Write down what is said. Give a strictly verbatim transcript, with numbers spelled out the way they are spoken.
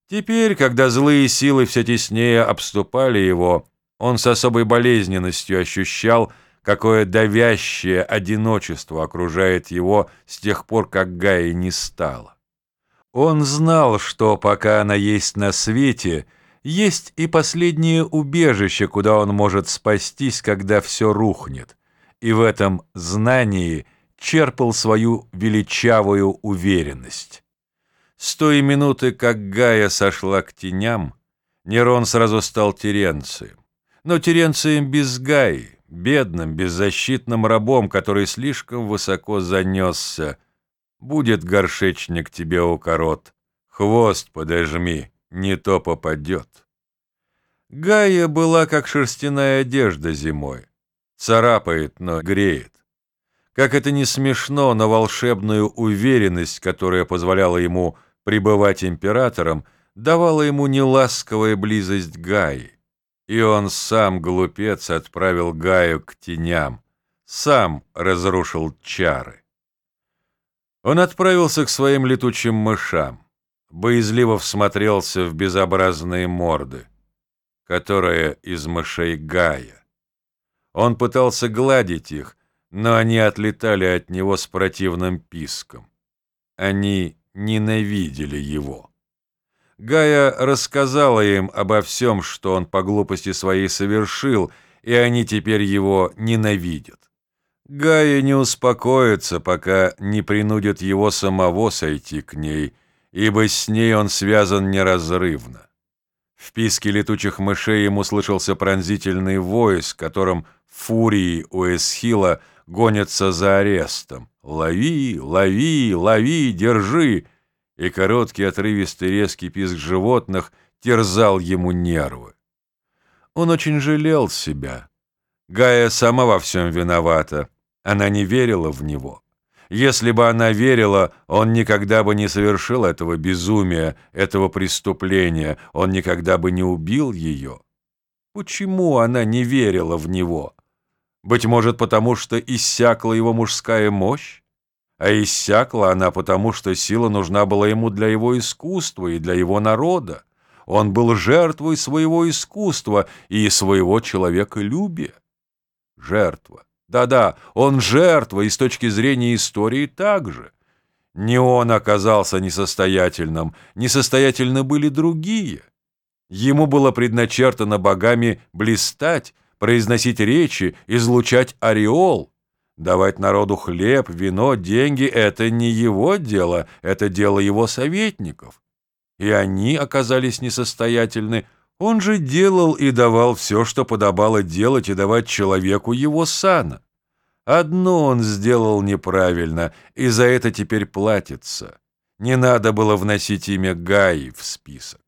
Теперь, когда злые силы все теснее обступали его, он с особой болезненностью ощущал, какое давящее одиночество окружает его с тех пор, как Гаи не стало. Он знал, что пока она есть на свете, есть и последнее убежище, куда он может спастись, когда все рухнет, и в этом знании черпал свою величавую уверенность. С той минуты, как Гая сошла к теням, Нерон сразу стал Теренцием. Но Теренцием без Гаи, бедным, беззащитным рабом, который слишком высоко занесся. Будет горшечник тебе укорот, хвост подожми, не то попадет. Гая была, как шерстяная одежда зимой. Царапает, но греет. Как это не смешно, но волшебную уверенность, которая позволяла ему пребывать императором, давала ему неласковая близость Гаи. И он сам, глупец, отправил Гаю к теням, сам разрушил чары. Он отправился к своим летучим мышам, боязливо всмотрелся в безобразные морды, которая из мышей Гая. Он пытался гладить их, но они отлетали от него с противным писком. Они ненавидели его. Гая рассказала им обо всем, что он по глупости своей совершил, и они теперь его ненавидят. Гая не успокоится, пока не принудит его самого сойти к ней, ибо с ней он связан неразрывно. В писке летучих мышей ему слышался пронзительный вой, с которым фурии у Эсхила гонятся за арестом. «Лови, лови, лови, держи!» И короткий, отрывистый, резкий писк животных терзал ему нервы. Он очень жалел себя. Гая сама во всем виновата. Она не верила в него. Если бы она верила, он никогда бы не совершил этого безумия, этого преступления, он никогда бы не убил ее. Почему она не верила в него? Быть может, потому что иссякла его мужская мощь? А иссякла она потому, что сила нужна была ему для его искусства и для его народа. Он был жертвой своего искусства и своего человеколюбия. Жертва. Да-да, он жертва, и с точки зрения истории также. Не он оказался несостоятельным, несостоятельны были другие. Ему было предначертано богами блистать, произносить речи, излучать ореол. Давать народу хлеб, вино, деньги — это не его дело, это дело его советников. И они оказались несостоятельны. Он же делал и давал все, что подобало делать и давать человеку его сана. Одно он сделал неправильно, и за это теперь платится. Не надо было вносить имя Гаи в список.